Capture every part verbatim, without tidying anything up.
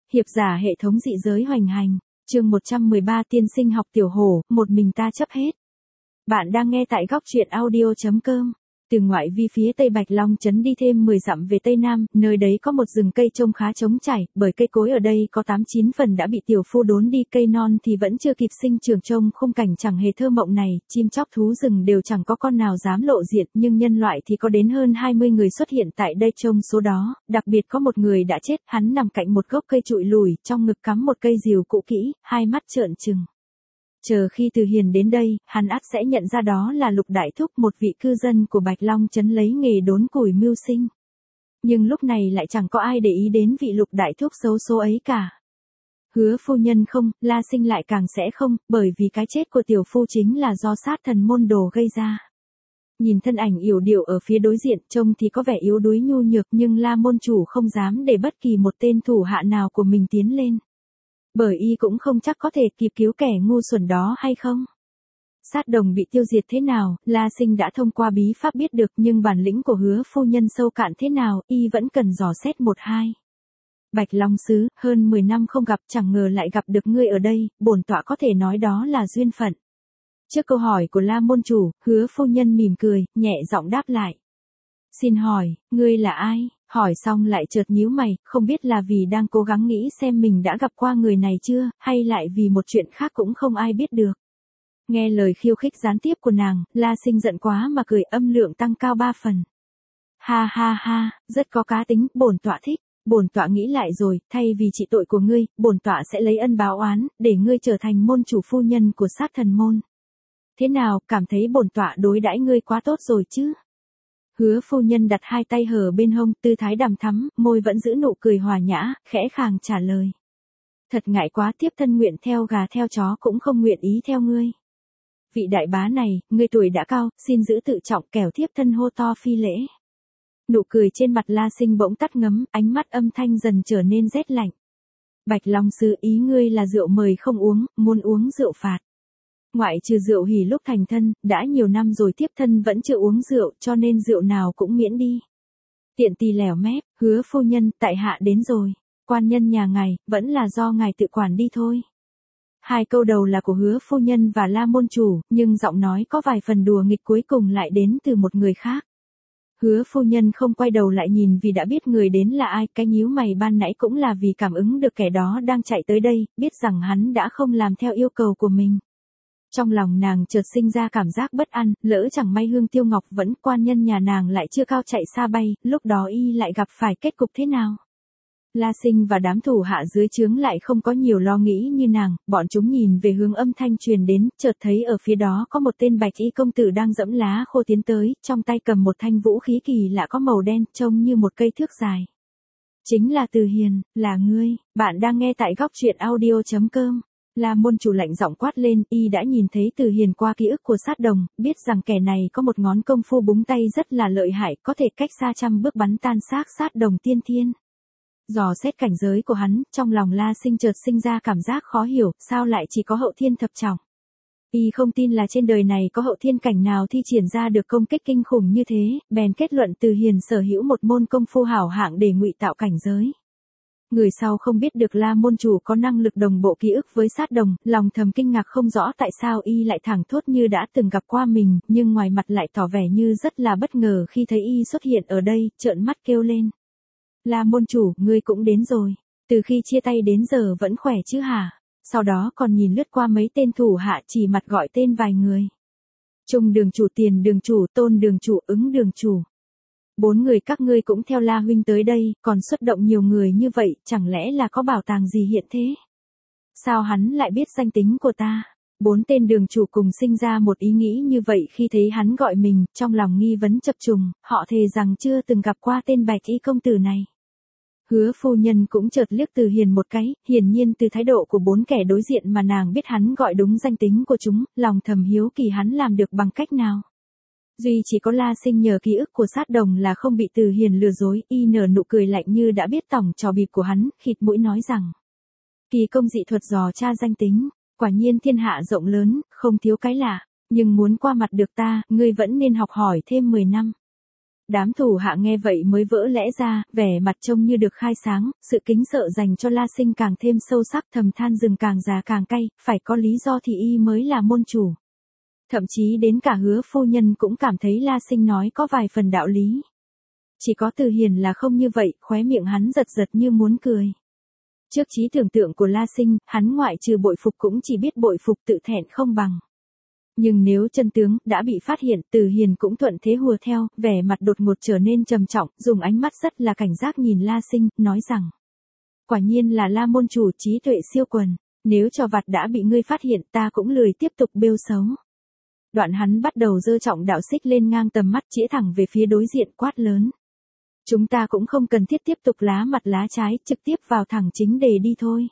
Hiệp giả hệ thống dị giới hoành hành, chương một trăm mười ba tiên sinh học tiểu hổ, một mình ta chấp hết. Bạn đang nghe tại góc truyện audio chấm com. Từ ngoại vi phía tây Bạch Long trấn đi thêm mười dặm về tây nam, nơi đấy có một rừng cây trông khá trống trải, bởi cây cối ở đây có tám chín phần đã bị tiểu phu đốn đi, cây non thì vẫn chưa kịp sinh trưởng, trông khung cảnh chẳng hề thơ mộng này, chim chóc thú rừng đều chẳng có con nào dám lộ diện, nhưng nhân loại thì có đến hơn hai mươi người xuất hiện tại đây, trong số đó, đặc biệt có một người đã chết, hắn nằm cạnh một gốc cây trụi lủi, trong ngực cắm một cây rìu cũ kỹ, hai mắt trợn trừng. Chờ khi Từ Hiền đến đây, hắn ắt sẽ nhận ra đó là Lục Đại Thúc, một vị cư dân của Bạch Long trấn lấy nghề đốn củi mưu sinh. Nhưng lúc này lại chẳng có ai để ý đến vị Lục Đại Thúc xấu số ấy cả. Hứa phu nhân không, La Sinh lại càng sẽ không, bởi vì cái chết của tiểu phu chính là do sát thần môn đồ gây ra. Nhìn thân ảnh yểu điệu ở phía đối diện, trông thì có vẻ yếu đuối nhu nhược, nhưng La môn chủ không dám để bất kỳ một tên thủ hạ nào của mình tiến lên. Bởi y cũng không chắc có thể kịp cứu kẻ ngu xuẩn đó hay không. Sát đồng bị tiêu diệt thế nào, La Sinh đã thông qua bí pháp biết được, nhưng bản lĩnh của Hứa phu nhân sâu cạn thế nào, y vẫn cần dò xét một hai. Bạch Long sứ, hơn mười năm không gặp, chẳng ngờ lại gặp được ngươi ở đây, bổn tọa có thể nói đó là duyên phận. Trước câu hỏi của La môn chủ, Hứa phu nhân mỉm cười, nhẹ giọng đáp lại. Xin hỏi, ngươi là ai? Hỏi xong lại chợt nhíu mày, không biết là vì đang cố gắng nghĩ xem mình đã gặp qua người này chưa, hay lại vì một chuyện khác cũng không ai biết được. Nghe lời khiêu khích gián tiếp của nàng, La Sinh giận quá mà cười, âm lượng tăng cao ba phần. Ha ha ha, rất có cá tính, bổn tọa thích. Bổn tọa nghĩ lại rồi, thay vì trị tội của ngươi, bổn tọa sẽ lấy ân báo oán, để ngươi trở thành môn chủ phu nhân của sát thần môn. Thế nào, cảm thấy bổn tọa đối đãi ngươi quá tốt rồi chứ? Hứa phu nhân đặt hai tay hở bên hông, tư thái đằm thắm, môi vẫn giữ nụ cười hòa nhã, khẽ khàng trả lời. Thật ngại quá, tiếp thân nguyện theo gà theo chó cũng không nguyện ý theo ngươi. Vị đại bá này, ngươi tuổi đã cao, xin giữ tự trọng, kẻo tiếp thân hô to phi lễ. Nụ cười trên mặt La Sinh bỗng tắt ngấm, ánh mắt âm thanh dần trở nên rét lạnh. Bạch Long sư, ý ngươi là rượu mời không uống, muốn uống rượu phạt. Ngoại trừ rượu hỉ lúc thành thân, đã nhiều năm rồi tiếp thân vẫn chưa uống rượu, cho nên rượu nào cũng miễn đi. Tiện tì lẻo mép, Hứa phu nhân, tại hạ đến rồi. Quan nhân nhà ngài, vẫn là do ngài tự quản đi thôi. Hai câu đầu là của Hứa phu nhân và La môn chủ, nhưng giọng nói có vài phần đùa nghịch cuối cùng lại đến từ một người khác. Hứa phu nhân không quay đầu lại nhìn vì đã biết người đến là ai, cái nhíu mày ban nãy cũng là vì cảm ứng được kẻ đó đang chạy tới đây, biết rằng hắn đã không làm theo yêu cầu của mình. Trong lòng nàng chợt sinh ra cảm giác bất an, lỡ chẳng may Hương Tiêu Ngọc vẫn, quan nhân nhà nàng lại chưa cao chạy xa bay, lúc đó y lại gặp phải kết cục thế nào? La Sinh và đám thủ hạ dưới trướng lại không có nhiều lo nghĩ như nàng, bọn chúng nhìn về hướng âm thanh truyền đến, chợt thấy ở phía đó có một tên bạch y công tử đang dẫm lá khô tiến tới, trong tay cầm một thanh vũ khí kỳ lạ có màu đen, trông như một cây thước dài. Chính là Từ Hiền, là ngươi, bạn đang nghe tại góc truyện audio chấm com. La môn chủ lạnh giọng quát lên, y đã nhìn thấy Từ Hiền qua ký ức của sát đồng, biết rằng kẻ này có một ngón công phu búng tay rất là lợi hại, có thể cách xa trăm bước bắn tan xác sát đồng tiên thiên. Dò xét cảnh giới của hắn, trong lòng La Sinh chợt sinh ra cảm giác khó hiểu, sao lại chỉ có hậu thiên thập trọng. Y không tin là trên đời này có hậu thiên cảnh nào thi triển ra được công kích kinh khủng như thế, bèn kết luận Từ Hiền sở hữu một môn công phu hảo hạng để ngụy tạo cảnh giới. Người sau không biết được La môn chủ có năng lực đồng bộ ký ức với sát đồng, lòng thầm kinh ngạc không rõ tại sao y lại thẳng thốt như đã từng gặp qua mình, nhưng ngoài mặt lại tỏ vẻ như rất là bất ngờ khi thấy y xuất hiện ở đây, trợn mắt kêu lên. La môn chủ, ngươi cũng đến rồi, từ khi chia tay đến giờ vẫn khỏe chứ hả? Sau đó còn nhìn lướt qua mấy tên thủ hạ chỉ mặt gọi tên vài người. Trung đường chủ, Tiền đường chủ, Tôn đường chủ, Ứng đường chủ. Bốn người các ngươi cũng theo La huynh tới đây, còn xuất động nhiều người như vậy, chẳng lẽ là có bảo tàng gì hiện thế? Sao hắn lại biết danh tính của ta? Bốn tên đường chủ cùng sinh ra một ý nghĩ như vậy khi thấy hắn gọi mình, trong lòng nghi vấn chập trùng, họ thề rằng chưa từng gặp qua tên bạch y công tử này. Hứa phu nhân cũng chợt liếc Từ Hiền một cái, hiển nhiên từ thái độ của bốn kẻ đối diện mà nàng biết hắn gọi đúng danh tính của chúng, lòng thầm hiếu kỳ hắn làm được bằng cách nào. Duy chỉ có La Sinh nhờ ký ức của sát đồng là không bị Từ Hiền lừa dối, y nở nụ cười lạnh như đã biết tỏng trò bịp của hắn, khịt mũi nói rằng. Kỳ công dị thuật dò tra danh tính, quả nhiên thiên hạ rộng lớn, không thiếu cái lạ, nhưng muốn qua mặt được ta, ngươi vẫn nên học hỏi thêm mười năm. Đám thủ hạ nghe vậy mới vỡ lẽ ra, vẻ mặt trông như được khai sáng, sự kính sợ dành cho La Sinh càng thêm sâu sắc, thầm than rừng càng già càng cay, phải có lý do thì y mới là môn chủ. Thậm chí đến cả Hứa phu nhân cũng cảm thấy La Sinh nói có vài phần đạo lý. Chỉ có Từ Hiền là không như vậy, khóe miệng hắn giật giật như muốn cười. Trước trí tưởng tượng của La Sinh, hắn ngoại trừ bội phục cũng chỉ biết bội phục tự thẹn không bằng. Nhưng nếu chân tướng đã bị phát hiện, Từ Hiền cũng thuận thế hùa theo, vẻ mặt đột ngột trở nên trầm trọng, dùng ánh mắt rất là cảnh giác nhìn La Sinh, nói rằng: quả nhiên là La môn chủ trí tuệ siêu quần, nếu trò vặt đã bị ngươi phát hiện ta cũng lười tiếp tục bêu xấu. Đoạn hắn bắt đầu giơ trọng đạo xích lên ngang tầm mắt, chĩa thẳng về phía đối diện, quát lớn: chúng ta cũng không cần thiết tiếp tục lá mặt lá trái, trực tiếp vào thẳng chính đề đi thôi.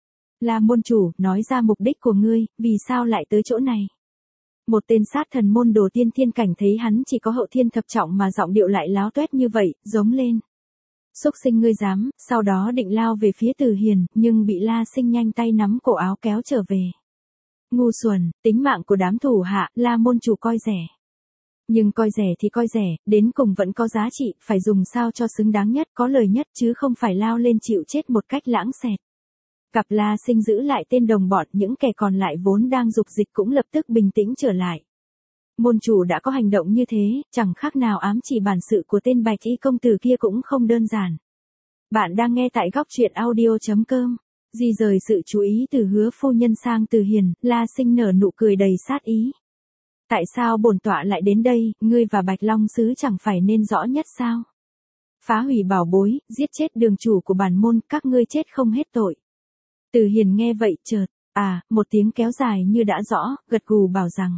La môn chủ, nói ra mục đích của ngươi, vì sao lại tới chỗ này? Một tên sát thần môn đồ tiên thiên cảnh thấy hắn chỉ có hậu thiên thập trọng mà giọng điệu lại láo tuét như vậy, giống lên: xúc sinh ngươi dám, sau đó định lao về phía Từ Hiền, nhưng bị La Sinh nhanh tay nắm cổ áo kéo trở về. Ngu xuẩn, tính mạng của đám thủ hạ, La môn chủ coi rẻ. Nhưng coi rẻ thì coi rẻ, đến cùng vẫn có giá trị, phải dùng sao cho xứng đáng nhất, có lời nhất chứ không phải lao lên chịu chết một cách lãng xẹt. Cặp La Sinh giữ lại tên đồng bọn, những kẻ còn lại vốn đang dục dịch cũng lập tức bình tĩnh trở lại. Môn chủ đã có hành động như thế, chẳng khác nào ám chỉ bản sự của tên bạch y công tử kia cũng không đơn giản. Bạn đang nghe tại góc truyện audio chấm com. Di rời sự chú ý từ Hứa phu nhân sang Từ Hiền, La Sinh nở nụ cười đầy sát ý. Tại sao bổn tọa lại đến đây, ngươi và Bạch Long sứ chẳng phải nên rõ nhất sao? Phá hủy bảo bối, giết chết đường chủ của bản môn, các ngươi chết không hết tội. Từ Hiền nghe vậy chợt, à, một tiếng kéo dài như đã rõ, gật gù bảo rằng: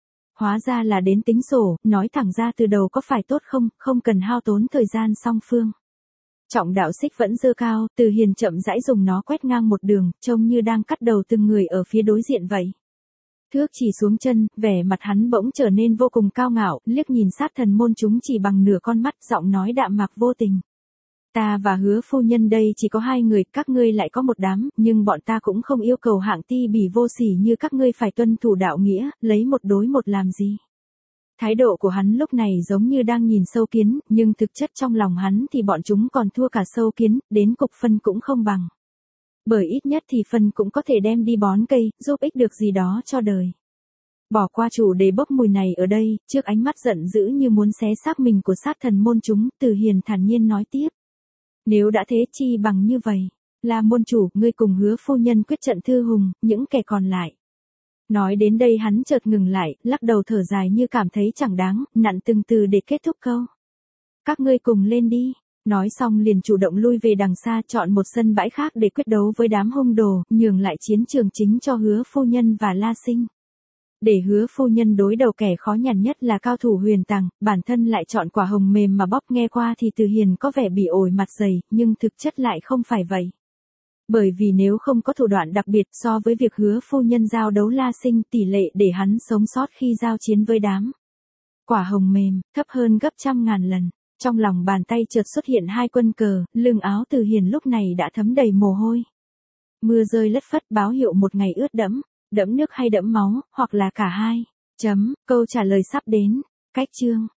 hóa ra là đến tính sổ, nói thẳng ra từ đầu có phải tốt không, không cần hao tốn thời gian song phương. Trọng đạo xích vẫn giơ cao, Từ Hiền chậm rãi dùng nó quét ngang một đường, trông như đang cắt đầu từng người ở phía đối diện vậy. Thước chỉ xuống chân, vẻ mặt hắn bỗng trở nên vô cùng cao ngạo, liếc nhìn sát thần môn chúng chỉ bằng nửa con mắt, giọng nói đạm mạc vô tình: ta và Hứa phu nhân đây chỉ có hai người, các ngươi lại có một đám, nhưng bọn ta cũng không yêu cầu hạng ti bỉ vô sỉ như các ngươi phải tuân thủ đạo nghĩa, lấy một đối một làm gì. Thái độ của hắn lúc này giống như đang nhìn sâu kiến, nhưng thực chất trong lòng hắn thì bọn chúng còn thua cả sâu kiến, đến cục phân cũng không bằng. Bởi ít nhất thì phân cũng có thể đem đi bón cây, giúp ích được gì đó cho đời. Bỏ qua chủ đề bốc mùi này ở đây, trước ánh mắt giận dữ như muốn xé xác mình của sát thần môn chúng, Từ Hiền thản nhiên nói tiếp: nếu đã thế chi bằng như vậy, là môn chủ, ngươi cùng Hứa phu nhân quyết trận thư hùng, những kẻ còn lại. Nói đến đây hắn chợt ngừng lại, lắc đầu thở dài như cảm thấy chẳng đáng, nặn từng từ để kết thúc câu: các ngươi cùng lên đi. Nói xong liền chủ động lui về đằng xa, chọn một sân bãi khác để quyết đấu với đám hung đồ, nhường lại chiến trường chính cho Hứa phu nhân và La Sinh. Để Hứa phu nhân đối đầu kẻ khó nhằn nhất là cao thủ huyền tàng, bản thân lại chọn quả hồng mềm mà bóp, nghe qua thì Từ Hiền có vẻ bị ổi mặt dày, nhưng thực chất lại không phải vậy. Bởi vì nếu không có thủ đoạn đặc biệt so với việc Hứa phu nhân giao đấu La Sinh, tỷ lệ để hắn sống sót khi giao chiến với đám quả hồng mềm, thấp hơn gấp trăm ngàn lần. Trong lòng bàn tay chợt xuất hiện hai quân cờ, lưng áo Từ Hiền lúc này đã thấm đầy mồ hôi. Mưa rơi lất phất báo hiệu một ngày ướt đẫm, đẫm nước hay đẫm máu, hoặc là cả hai. Chấm, câu trả lời sắp đến. Cách chương.